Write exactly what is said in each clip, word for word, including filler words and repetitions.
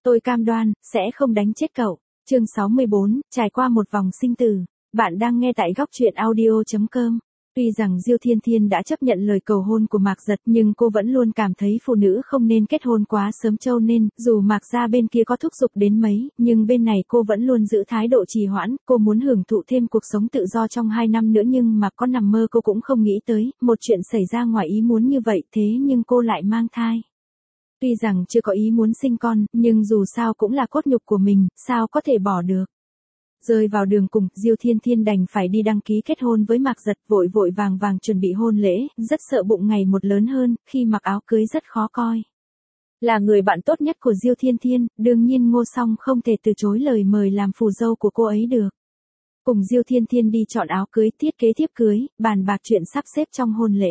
Tôi cam đoan, sẽ không đánh chết cậu. Chương sáu mươi bốn, trải qua một vòng sinh tử. Bạn đang nghe tại góc truyện audio chấm com. Tuy rằng Diêu Thiên Thiên đã chấp nhận lời cầu hôn của Mạc Giật, nhưng cô vẫn luôn cảm thấy phụ nữ không nên kết hôn quá sớm cho nên, dù Mạc gia bên kia có thúc giục đến mấy, nhưng bên này cô vẫn luôn giữ thái độ trì hoãn, cô muốn hưởng thụ thêm cuộc sống tự do trong hai năm nữa nhưng mà có nằm mơ cô cũng không nghĩ tới, một chuyện xảy ra ngoài ý muốn như vậy thế nhưng cô lại mang thai. Tuy rằng chưa có ý muốn sinh con, nhưng dù sao cũng là cốt nhục của mình, sao có thể bỏ được. Rơi vào đường cùng, Diêu Thiên Thiên đành phải đi đăng ký kết hôn với Mạc Giật, vội vội vàng vàng chuẩn bị hôn lễ, rất sợ bụng ngày một lớn hơn, khi mặc áo cưới rất khó coi. Là người bạn tốt nhất của Diêu Thiên Thiên, đương nhiên Ngô Song không thể từ chối lời mời làm phù dâu của cô ấy được. Cùng Diêu Thiên Thiên đi chọn áo cưới, thiết kế thiếp cưới, bàn bạc chuyện sắp xếp trong hôn lễ.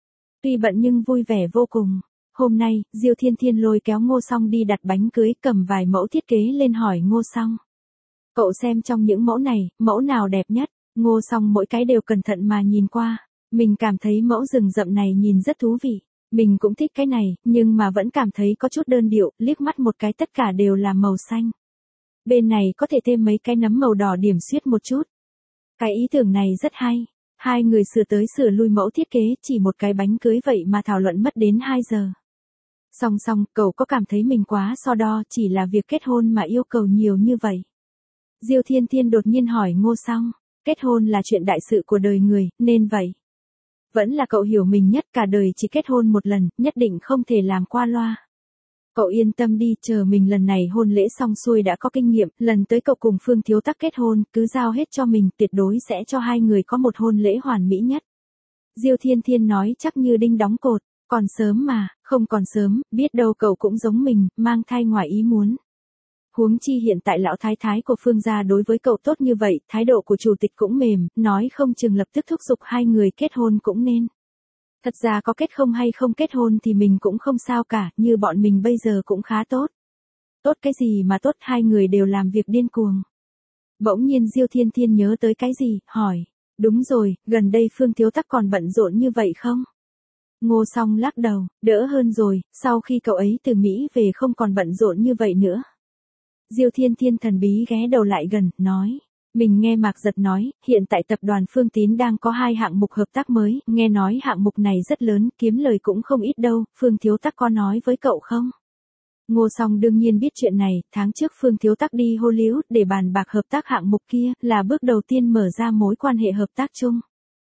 Tuy bận nhưng vui vẻ vô cùng. Hôm nay, Diêu Thiên Thiên lôi kéo Ngô Song đi đặt bánh cưới, cầm vài mẫu thiết kế lên hỏi Ngô Song. Cậu xem trong những mẫu này, mẫu nào đẹp nhất? Ngô Song mỗi cái đều cẩn thận mà nhìn qua. Mình cảm thấy mẫu rừng rậm này nhìn rất thú vị. Mình cũng thích cái này, nhưng mà vẫn cảm thấy có chút đơn điệu, liếc mắt một cái tất cả đều là màu xanh. Bên này có thể thêm mấy cái nấm màu đỏ điểm xuyết một chút. Cái ý tưởng này rất hay. Hai người sửa tới sửa lui mẫu thiết kế, chỉ một cái bánh cưới vậy mà thảo luận mất đến hai giờ. Song song, cậu có cảm thấy mình quá so đo, chỉ là việc kết hôn mà yêu cầu nhiều như vậy? Diêu Thiên Thiên đột nhiên hỏi Ngô Song, kết hôn là chuyện đại sự của đời người, nên vậy. Vẫn là cậu hiểu mình nhất, cả đời chỉ kết hôn một lần, nhất định không thể làm qua loa. Cậu yên tâm đi, chờ mình lần này hôn lễ xong xuôi đã có kinh nghiệm, lần tới cậu cùng Phương Thiếu Tắc kết hôn, cứ giao hết cho mình, tuyệt đối sẽ cho hai người có một hôn lễ hoàn mỹ nhất. Diêu Thiên Thiên nói chắc như đinh đóng cột, còn sớm mà, không còn sớm, biết đâu cậu cũng giống mình, mang thai ngoài ý muốn. Huống chi hiện tại lão thái thái của Phương gia đối với cậu tốt như vậy, thái độ của chủ tịch cũng mềm, nói không chừng lập tức thúc giục hai người kết hôn cũng nên. Thật ra có kết không hay không kết hôn thì mình cũng không sao cả, như bọn mình bây giờ cũng khá tốt. Tốt cái gì mà tốt, hai người đều làm việc điên cuồng. Bỗng nhiên Diêu Thiên Thiên nhớ tới cái gì, hỏi, đúng rồi, gần đây Phương Thiếu Tắc còn bận rộn như vậy không? Ngô Song lắc đầu, đỡ hơn rồi, sau khi cậu ấy từ Mỹ về không còn bận rộn như vậy nữa. Diêu Thiên Thiên thần bí ghé đầu lại gần, nói, mình nghe Mạc Giật nói, hiện tại tập đoàn Phương Tín đang có hai hạng mục hợp tác mới, nghe nói hạng mục này rất lớn, kiếm lời cũng không ít đâu, Phương Thiếu Tắc có nói với cậu không? Ngô Song đương nhiên biết chuyện này, tháng trước Phương Thiếu Tắc đi Hollywood để bàn bạc hợp tác hạng mục kia, là bước đầu tiên mở ra mối quan hệ hợp tác chung.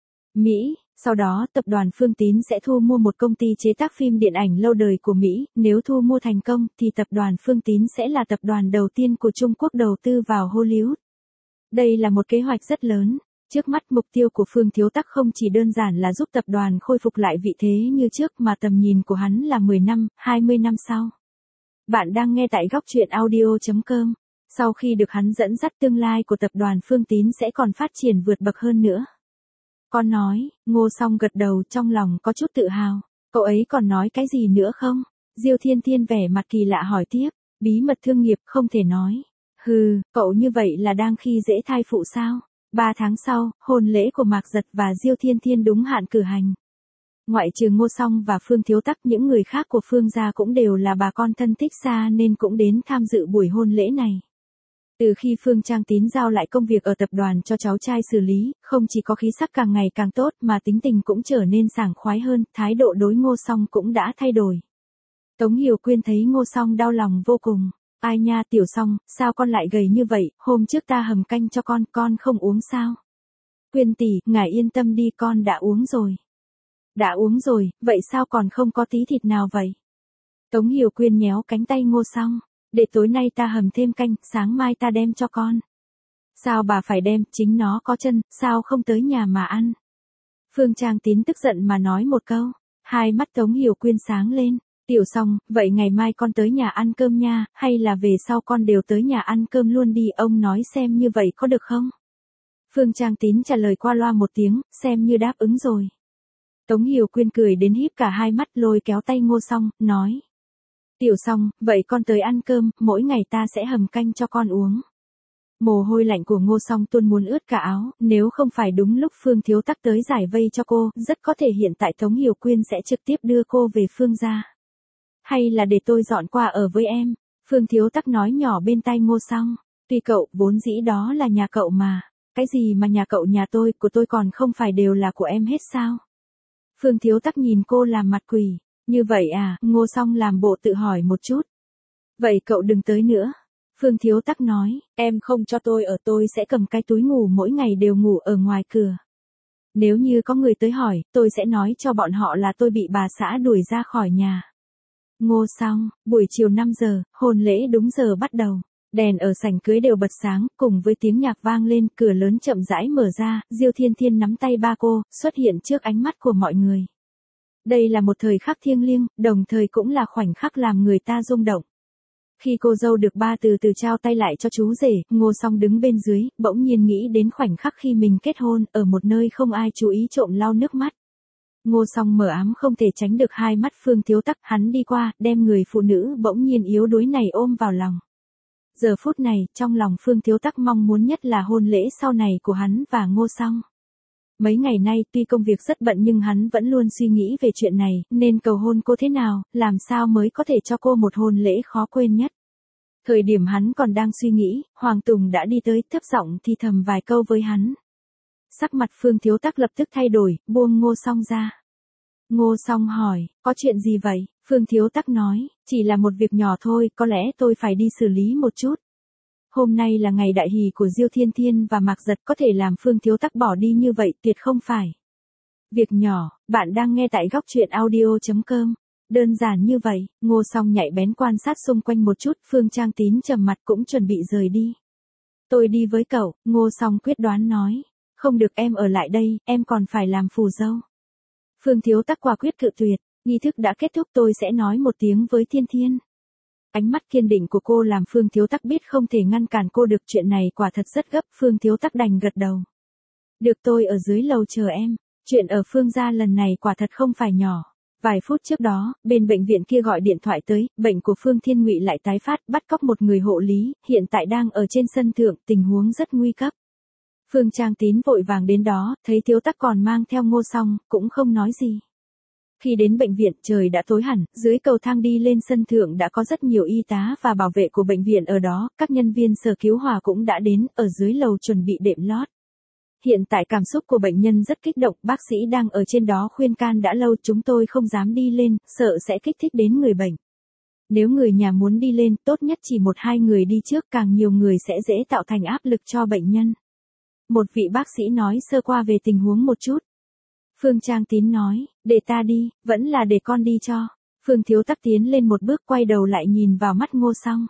Mỹ, sau đó tập đoàn Phương Tín sẽ thu mua một công ty chế tác phim điện ảnh lâu đời của Mỹ, nếu thu mua thành công thì tập đoàn Phương Tín sẽ là tập đoàn đầu tiên của Trung Quốc đầu tư vào Hollywood. Đây là một kế hoạch rất lớn. Trước mắt mục tiêu của Phương Thiếu Tắc không chỉ đơn giản là giúp tập đoàn khôi phục lại vị thế như trước mà tầm nhìn của hắn là mười năm, hai mươi năm sau. Bạn đang nghe tại góc truyện audio chấm com. Sau khi được hắn dẫn dắt, tương lai của tập đoàn Phương Tín sẽ còn phát triển vượt bậc hơn nữa. Con nói, Ngô Song gật đầu, trong lòng có chút tự hào. Cậu ấy còn nói cái gì nữa không? Diêu Thiên Thiên vẻ mặt kỳ lạ hỏi tiếp, bí mật thương nghiệp không thể nói. Hừ, cậu như vậy là đang khi dễ thai phụ sao? Ba tháng sau, hôn lễ của Mạc Giật và Diêu Thiên Thiên đúng hạn cử hành. Ngoại trừ Ngô Song và Phương Thiếu Tắc, những người khác của Phương gia cũng đều là bà con thân thích xa nên cũng đến tham dự buổi hôn lễ này. Từ khi Phương Trang Tín giao lại công việc ở tập đoàn cho cháu trai xử lý, không chỉ có khí sắc càng ngày càng tốt mà tính tình cũng trở nên sảng khoái hơn, thái độ đối Ngô Song cũng đã thay đổi. Tống Hiểu Quyên thấy Ngô Song đau lòng vô cùng. Ai nha Tiểu Song, sao con lại gầy như vậy, hôm trước ta hầm canh cho con, con không uống sao? Quyên tỷ, ngài yên tâm đi, con đã uống rồi. Đã uống rồi, vậy sao còn không có tí thịt nào vậy? Tống Hiểu Quyên nhéo cánh tay Ngô Song. Để tối nay ta hầm thêm canh, sáng mai ta đem cho con. Sao bà phải đem, chính nó có chân, sao không tới nhà mà ăn? Phương Trang Tín tức giận mà nói một câu. Hai mắt Tống Hiểu Quyên sáng lên. Tiểu Song, vậy ngày mai con tới nhà ăn cơm nha, hay là về sau con đều tới nhà ăn cơm luôn đi, ông nói xem như vậy có được không? Phương Trang Tín trả lời qua loa một tiếng, xem như đáp ứng rồi. Tống Hiểu Quyên cười đến híp cả hai mắt, lôi kéo tay Ngô Song, nói. Tiểu Song, vậy con tới ăn cơm, mỗi ngày ta sẽ hầm canh cho con uống. Mồ hôi lạnh của Ngô Song tuôn muốn ướt cả áo, nếu không phải đúng lúc Phương Thiếu Tắc tới giải vây cho cô, rất có thể hiện tại Tống Hiểu Quyên sẽ trực tiếp đưa cô về Phương gia. Hay là để tôi dọn qua ở với em? Phương Thiếu Tắc nói nhỏ bên tai Ngô Song. Tuy cậu, vốn dĩ đó là nhà cậu mà. Cái gì mà nhà cậu nhà tôi, của tôi còn không phải đều là của em hết sao? Phương Thiếu Tắc nhìn cô làm mặt quỷ. Như vậy à, Ngô Song làm bộ tự hỏi một chút. Vậy cậu đừng tới nữa. Phương Thiếu Tắc nói, em không cho tôi ở tôi sẽ cầm cái túi ngủ mỗi ngày đều ngủ ở ngoài cửa. Nếu như có người tới hỏi, tôi sẽ nói cho bọn họ là tôi bị bà xã đuổi ra khỏi nhà. Ngô Song, buổi chiều năm giờ, hôn lễ đúng giờ bắt đầu. Đèn ở sảnh cưới đều bật sáng, cùng với tiếng nhạc vang lên, cửa lớn chậm rãi mở ra, Diêu Thiên Thiên nắm tay ba cô, xuất hiện trước ánh mắt của mọi người. Đây là một thời khắc thiêng liêng, đồng thời cũng là khoảnh khắc làm người ta rung động. Khi cô dâu được ba từ từ trao tay lại cho chú rể, Ngô Song đứng bên dưới, bỗng nhiên nghĩ đến khoảnh khắc khi mình kết hôn, ở một nơi không ai chú ý trộm lau nước mắt. Ngô Song mờ ám không thể tránh được hai mắt Phương Thiếu Tắc, hắn đi qua, đem người phụ nữ bỗng nhiên yếu đuối này ôm vào lòng. Giờ phút này, trong lòng Phương Thiếu Tắc mong muốn nhất là hôn lễ sau này của hắn và Ngô Song. Mấy ngày nay tuy công việc rất bận nhưng hắn vẫn luôn suy nghĩ về chuyện này, nên cầu hôn cô thế nào, làm sao mới có thể cho cô một hôn lễ khó quên nhất. Thời điểm hắn còn đang suy nghĩ, Hoàng Tùng đã đi tới, thấp giọng thì thầm vài câu với hắn. Sắc mặt Phương Thiếu Tắc lập tức thay đổi, buông Ngô Song ra. Ngô Song hỏi, có chuyện gì vậy? Phương Thiếu Tắc nói, chỉ là một việc nhỏ thôi, có lẽ tôi phải đi xử lý một chút. Hôm nay là ngày đại hỷ của Diêu Thiên Thiên và Mạc Giật, có thể làm Phương Thiếu Tắc bỏ đi như vậy tuyệt không phải. Việc nhỏ, bạn đang nghe tại góc truyện audio chấm com. Đơn giản như vậy, Ngô Song nhạy bén quan sát xung quanh một chút, Phương Trang Tín trầm mặt cũng chuẩn bị rời đi. Tôi đi với cậu, Ngô Song quyết đoán nói. Không được, em ở lại đây, em còn phải làm phù dâu. Phương Thiếu Tắc quả quyết cự tuyệt, nghi thức đã kết thúc, tôi sẽ nói một tiếng với Thiên Thiên. Ánh mắt kiên định của cô làm Phương Thiếu Tắc biết không thể ngăn cản cô được, chuyện này quả thật rất gấp, Phương Thiếu Tắc đành gật đầu. Được, tôi ở dưới lầu chờ em, chuyện ở Phương gia lần này quả thật không phải nhỏ. Vài phút trước đó, bên bệnh viện kia gọi điện thoại tới, bệnh của Phương Thiên Ngụy lại tái phát, bắt cóc một người hộ lý, hiện tại đang ở trên sân thượng, tình huống rất nguy cấp. Phương Trang Tín vội vàng đến đó, thấy Thiếu Tắc còn mang theo Ngô Song, cũng không nói gì. Khi đến bệnh viện, trời đã tối hẳn, dưới cầu thang đi lên sân thượng đã có rất nhiều y tá và bảo vệ của bệnh viện ở đó, các nhân viên sở cứu hỏa cũng đã đến, ở dưới lầu chuẩn bị đệm lót. Hiện tại cảm xúc của bệnh nhân rất kích động, bác sĩ đang ở trên đó khuyên can đã lâu, chúng tôi không dám đi lên, sợ sẽ kích thích đến người bệnh. Nếu người nhà muốn đi lên, tốt nhất chỉ một hai người đi trước, càng nhiều người sẽ dễ tạo thành áp lực cho bệnh nhân. Một vị bác sĩ nói sơ qua về tình huống một chút. Phương Trang Tín nói, để ta đi, vẫn là để con đi cho. Phương Thiếu Tắc tiến lên một bước, quay đầu lại nhìn vào mắt Ngô Song.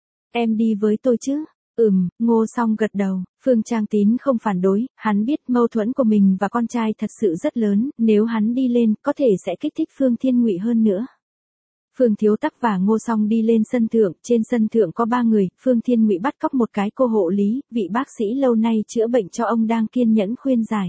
Em đi với tôi chứ? Ừm, Ngô Song gật đầu. Phương Trang Tín không phản đối, hắn biết mâu thuẫn của mình và con trai thật sự rất lớn, nếu hắn đi lên, có thể sẽ kích thích Phương Thiên Ngụy hơn nữa. Phương Thiếu Tắc và Ngô Song đi lên sân thượng, trên sân thượng có ba người, Phương Thiên Ngụy bắt cóc một cái cô hộ lý, vị bác sĩ lâu nay chữa bệnh cho ông đang kiên nhẫn khuyên giải.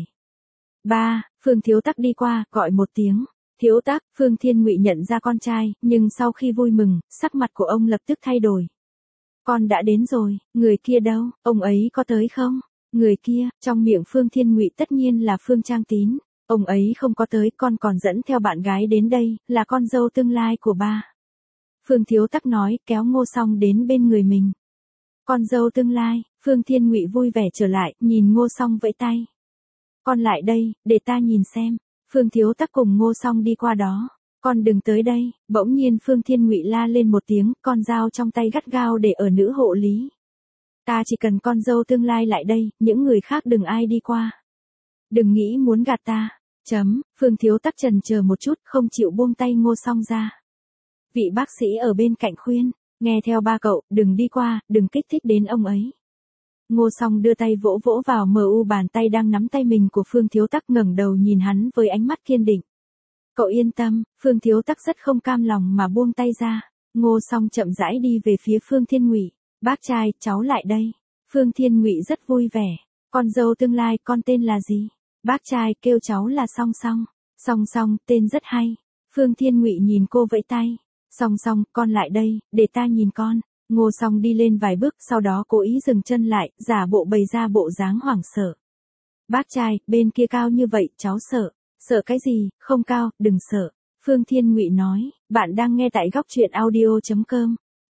Ba, Phương Thiếu Tắc đi qua, gọi một tiếng. Thiếu Tắc, Phương Thiên Ngụy nhận ra con trai, nhưng sau khi vui mừng, sắc mặt của ông lập tức thay đổi. Con đã đến rồi, người kia đâu, ông ấy có tới không? Người kia, trong miệng Phương Thiên Ngụy tất nhiên là Phương Trang Tín. Ông ấy không có tới, con còn dẫn theo bạn gái đến đây, là con dâu tương lai của ba. Phương Thiếu Tắc nói, kéo Ngô Song đến bên người mình. Con dâu tương lai, Phương Thiên Ngụy vui vẻ trở lại, nhìn Ngô Song vẫy tay. Con lại đây, để ta nhìn xem. Phương Thiếu Tắc cùng Ngô Song đi qua đó. Con đừng tới đây, bỗng nhiên Phương Thiên Ngụy la lên một tiếng, con dao trong tay gắt gao để ở nữ hộ lý. Ta chỉ cần con dâu tương lai lại đây, những người khác đừng ai đi qua. Đừng nghĩ muốn gạt ta. Chấm, Phương Thiếu Tắc chần chờ một chút, không chịu buông tay Ngô Song ra. Vị bác sĩ ở bên cạnh khuyên, nghe theo ba cậu, đừng đi qua, đừng kích thích đến ông ấy. Ngô Song đưa tay vỗ vỗ vào mờ u bàn tay đang nắm tay mình của Phương Thiếu Tắc, ngẩng đầu nhìn hắn với ánh mắt kiên định. Cậu yên tâm, Phương Thiếu Tắc rất không cam lòng mà buông tay ra. Ngô Song chậm rãi đi về phía Phương Thiên Ngụy. Bác trai, cháu lại đây. Phương Thiên Ngụy rất vui vẻ. Con dâu tương lai, con tên là gì? Bác trai kêu cháu là Song Song. Song Song, tên rất hay. Phương Thiên Ngụy nhìn cô vẫy tay. Song Song, con lại đây, để ta nhìn con. Ngô Song đi lên vài bước, sau đó cố ý dừng chân lại, giả bộ bày ra bộ dáng hoảng sợ. Bác trai, bên kia cao như vậy, cháu sợ. Sợ cái gì, không cao, đừng sợ. Phương Thiên Ngụy nói, bạn đang nghe tại góc truyện audio chấm com.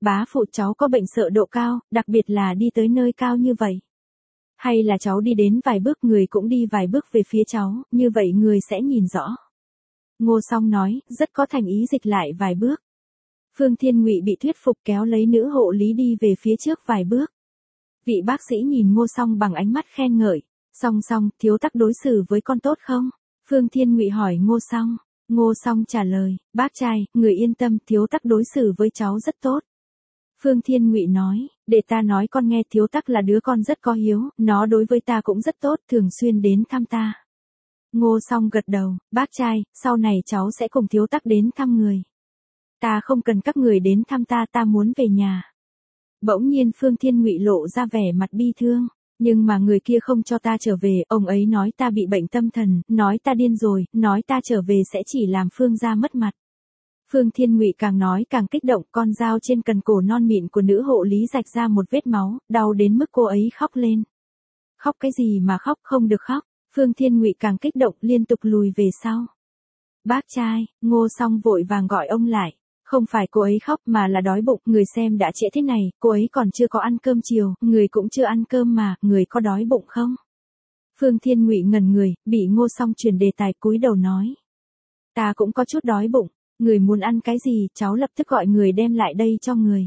Bá phụ cháu có bệnh sợ độ cao, đặc biệt là đi tới nơi cao như vậy. Hay là cháu đi đến vài bước người cũng đi vài bước về phía cháu, như vậy người sẽ nhìn rõ. Ngô Song nói, rất có thành ý dịch lại vài bước. Phương Thiên Ngụy bị thuyết phục kéo lấy nữ hộ lý đi về phía trước vài bước. Vị bác sĩ nhìn Ngô Song bằng ánh mắt khen ngợi. Song Song, thiếu tắc đối xử với con tốt không? Phương Thiên Ngụy hỏi Ngô Song. Ngô Song trả lời, bác trai, người yên tâm, thiếu tắc đối xử với cháu rất tốt. Phương Thiên Ngụy nói, để ta nói con nghe, thiếu tắc là đứa con rất có hiếu, nó đối với ta cũng rất tốt, thường xuyên đến thăm ta. Ngô Song gật đầu, bác trai, sau này cháu sẽ cùng thiếu tắc đến thăm người. Ta không cần các người đến thăm ta, ta muốn về nhà. Bỗng nhiên Phương Thiên Ngụy lộ ra vẻ mặt bi thương, nhưng mà người kia không cho ta trở về, ông ấy nói ta bị bệnh tâm thần, nói ta điên rồi, nói ta trở về sẽ chỉ làm Phương gia mất mặt. Phương Thiên Ngụy càng nói càng kích động, con dao trên cần cổ non mịn của nữ hộ lý rạch ra một vết máu, đau đến mức cô ấy khóc lên. Khóc cái gì mà khóc, không được khóc. Phương Thiên Ngụy càng kích động liên tục lùi về sau. Bác trai, Ngô Song vội vàng gọi ông lại. Không phải cô ấy khóc mà là đói bụng, người xem đã trễ thế này, cô ấy còn chưa có ăn cơm chiều, người cũng chưa ăn cơm mà, người có đói bụng không? Phương Thiên Ngụy ngẩn người, bị Ngô Song chuyển đề tài, cúi đầu nói. Ta cũng có chút đói bụng, người muốn ăn cái gì, cháu lập tức gọi người đem lại đây cho người.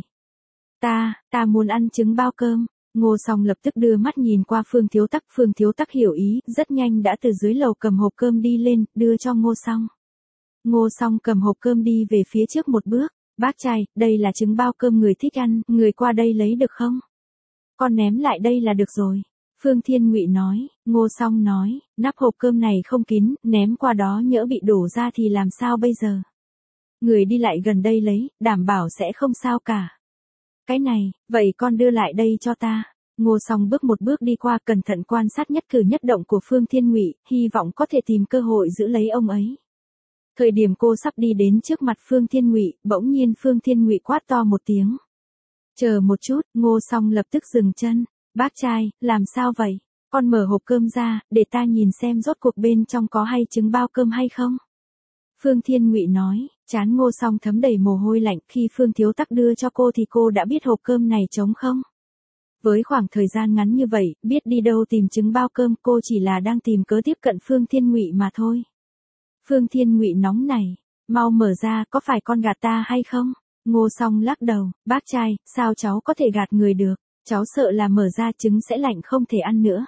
Ta, ta muốn ăn trứng bao cơm. Ngô Song lập tức đưa mắt nhìn qua Phương Thiếu Tắc, Phương Thiếu Tắc hiểu ý, rất nhanh đã từ dưới lầu cầm hộp cơm đi lên, đưa cho Ngô Song. Ngô Song cầm hộp cơm đi về phía trước một bước, bác trai, đây là trứng bao cơm người thích ăn, người qua đây lấy được không? Con ném lại đây là được rồi. Phương Thiên Ngụy nói, Ngô Song nói, nắp hộp cơm này không kín, ném qua đó nhỡ bị đổ ra thì làm sao bây giờ? Người đi lại gần đây lấy, đảm bảo sẽ không sao cả. Cái này, vậy con đưa lại đây cho ta. Ngô Song bước một bước đi qua, cẩn thận quan sát nhất cử nhất động của Phương Thiên Ngụy, hy vọng có thể tìm cơ hội giữ lấy ông ấy. Thời điểm cô sắp đi đến trước mặt Phương Thiên Ngụy, bỗng nhiên Phương Thiên Ngụy quát to một tiếng. Chờ một chút, Ngô Song lập tức dừng chân. Bác trai, làm sao vậy? Con mở hộp cơm ra, để ta nhìn xem rốt cuộc bên trong có hay trứng bao cơm hay không. Phương Thiên Ngụy nói, trán Ngô Song thấm đầy mồ hôi lạnh, khi Phương Thiếu Tắc đưa cho cô thì cô đã biết hộp cơm này trống không. Với khoảng thời gian ngắn như vậy, biết đi đâu tìm trứng bao cơm, cô chỉ là đang tìm cớ tiếp cận Phương Thiên Ngụy mà thôi. Phương Thiên Ngụy nóng này, mau mở ra, có phải con gạt ta hay không? Ngô Song lắc đầu, bác trai, sao cháu có thể gạt người được, cháu sợ là mở ra trứng sẽ lạnh không thể ăn nữa.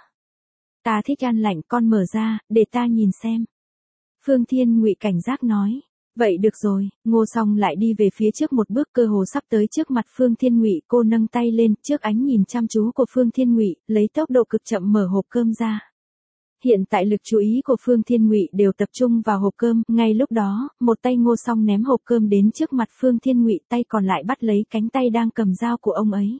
Ta thích ăn lạnh, con mở ra, để ta nhìn xem. Phương Thiên Ngụy cảnh giác nói, vậy được rồi. Ngô Song lại đi về phía trước một bước, cơ hồ sắp tới trước mặt Phương Thiên Ngụy, cô nâng tay lên, trước ánh nhìn chăm chú của Phương Thiên Ngụy, lấy tốc độ cực chậm mở hộp cơm ra. Hiện tại lực chú ý của Phương Thiên Ngụy đều tập trung vào hộp cơm, ngay lúc đó, một tay Ngô Song ném hộp cơm đến trước mặt Phương Thiên Ngụy, tay còn lại bắt lấy cánh tay đang cầm dao của ông ấy.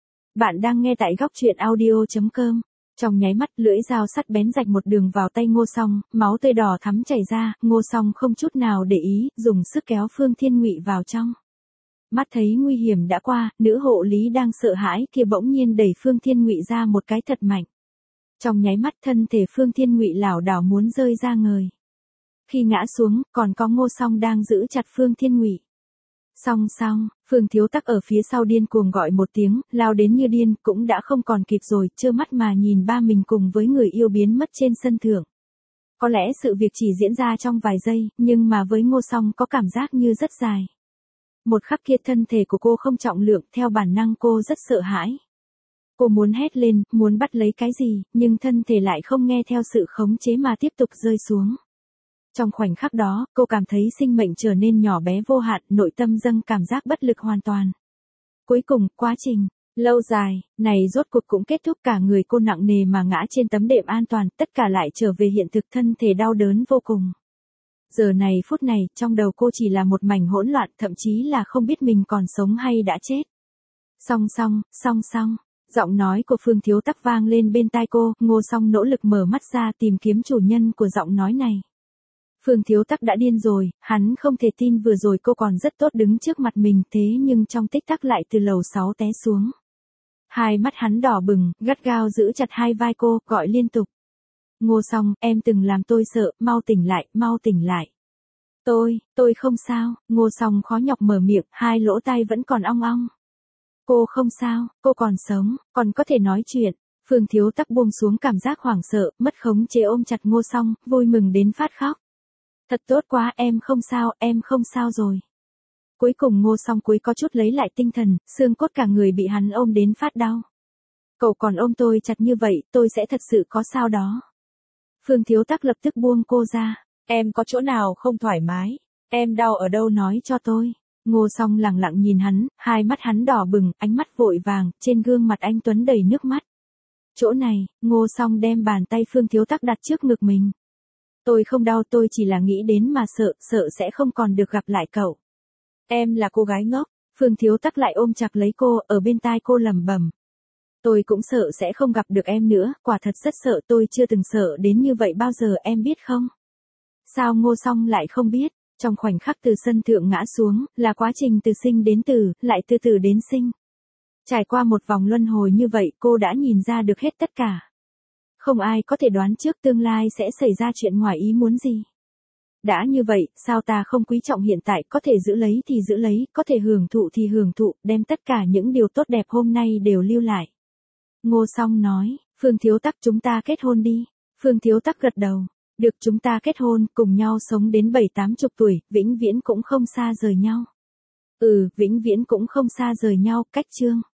Bạn đang nghe tại góc truyện audio chấm com. Trong nháy mắt, lưỡi dao sắt bén rạch một đường vào tay Ngô Song, máu tươi đỏ thắm chảy ra, Ngô Song không chút nào để ý, dùng sức kéo Phương Thiên Ngụy vào trong. Mắt thấy nguy hiểm đã qua, nữ hộ lý đang sợ hãi kia bỗng nhiên đẩy Phương Thiên Ngụy ra một cái thật mạnh. Trong nháy mắt thân thể Phương Thiên Ngụy lảo đảo muốn rơi ra ngời. Khi ngã xuống, còn có Ngô Song đang giữ chặt Phương Thiên Ngụy. Song song, Phương Thiếu Tắc ở phía sau điên cuồng gọi một tiếng, lao đến như điên, cũng đã không còn kịp rồi, trơ mắt mà nhìn ba mình cùng với người yêu biến mất trên sân thượng. Có lẽ sự việc chỉ diễn ra trong vài giây, nhưng mà với Ngô Song có cảm giác như rất dài. Một khắc kia thân thể của cô không trọng lượng, theo bản năng cô rất sợ hãi. Cô muốn hét lên, muốn bắt lấy cái gì, nhưng thân thể lại không nghe theo sự khống chế mà tiếp tục rơi xuống. Trong khoảnh khắc đó, cô cảm thấy sinh mệnh trở nên nhỏ bé vô hạn, nội tâm dâng cảm giác bất lực hoàn toàn. Cuối cùng, quá trình lâu dài này rốt cuộc cũng kết thúc, cả người cô nặng nề mà ngã trên tấm đệm an toàn, tất cả lại trở về hiện thực, thân thể đau đớn vô cùng. Giờ này phút này, trong đầu cô chỉ là một mảnh hỗn loạn, thậm chí là không biết mình còn sống hay đã chết. Song song, song song. Giọng nói của Phương Thiếu Tắc vang lên bên tai cô, Ngô Song nỗ lực mở mắt ra tìm kiếm chủ nhân của giọng nói này. Phương Thiếu Tắc đã điên rồi, hắn không thể tin vừa rồi cô còn rất tốt đứng trước mặt mình, thế nhưng trong tích tắc lại từ lầu sáu té xuống. Hai mắt hắn đỏ bừng, gắt gao giữ chặt hai vai cô, gọi liên tục. Ngô Song, em từng làm tôi sợ, mau tỉnh lại, mau tỉnh lại. Tôi, tôi không sao. Ngô Song khó nhọc mở miệng, hai lỗ tai vẫn còn ong ong. Cô không sao, cô còn sống, còn có thể nói chuyện. Phương Thiếu Tắc buông xuống cảm giác hoảng sợ, mất khống chế ôm chặt Ngô Song, vui mừng đến phát khóc. Thật tốt quá, em không sao, em không sao rồi. Cuối cùng Ngô Song cuối có chút lấy lại tinh thần, xương cốt cả người bị hắn ôm đến phát đau. Cậu còn ôm tôi chặt như vậy, tôi sẽ thật sự có sao đó. Phương Thiếu Tắc lập tức buông cô ra. Em có chỗ nào không thoải mái? Em đau ở đâu nói cho tôi. Ngô Song lặng lặng nhìn hắn, hai mắt hắn đỏ bừng, ánh mắt vội vàng, trên gương mặt anh tuấn đầy nước mắt. Chỗ này, Ngô Song đem bàn tay Phương Thiếu Tắc đặt trước ngực mình. Tôi không đau, tôi chỉ là nghĩ đến mà sợ, sợ sẽ không còn được gặp lại cậu. Em là cô gái ngốc. Phương Thiếu Tắc lại ôm chặt lấy cô, ở bên tai cô lẩm bẩm. Tôi cũng sợ sẽ không gặp được em nữa, quả thật rất sợ, tôi chưa từng sợ đến như vậy bao giờ, em biết không? Sao Ngô Song lại không biết? Trong khoảnh khắc từ sân thượng ngã xuống, là quá trình từ sinh đến tử, lại từ tử đến sinh. Trải qua một vòng luân hồi như vậy, cô đã nhìn ra được hết tất cả. Không ai có thể đoán trước tương lai sẽ xảy ra chuyện ngoài ý muốn gì. Đã như vậy, sao ta không quý trọng hiện tại, có thể giữ lấy thì giữ lấy, có thể hưởng thụ thì hưởng thụ, đem tất cả những điều tốt đẹp hôm nay đều lưu lại. Ngô Song nói, Phương Thiếu Tắc, chúng ta kết hôn đi. Phương Thiếu Tắc gật đầu. Được, chúng ta kết hôn, cùng nhau sống đến bảy tám chục tuổi, vĩnh viễn cũng không xa rời nhau. Ừ, vĩnh viễn cũng không xa rời nhau, cách chương.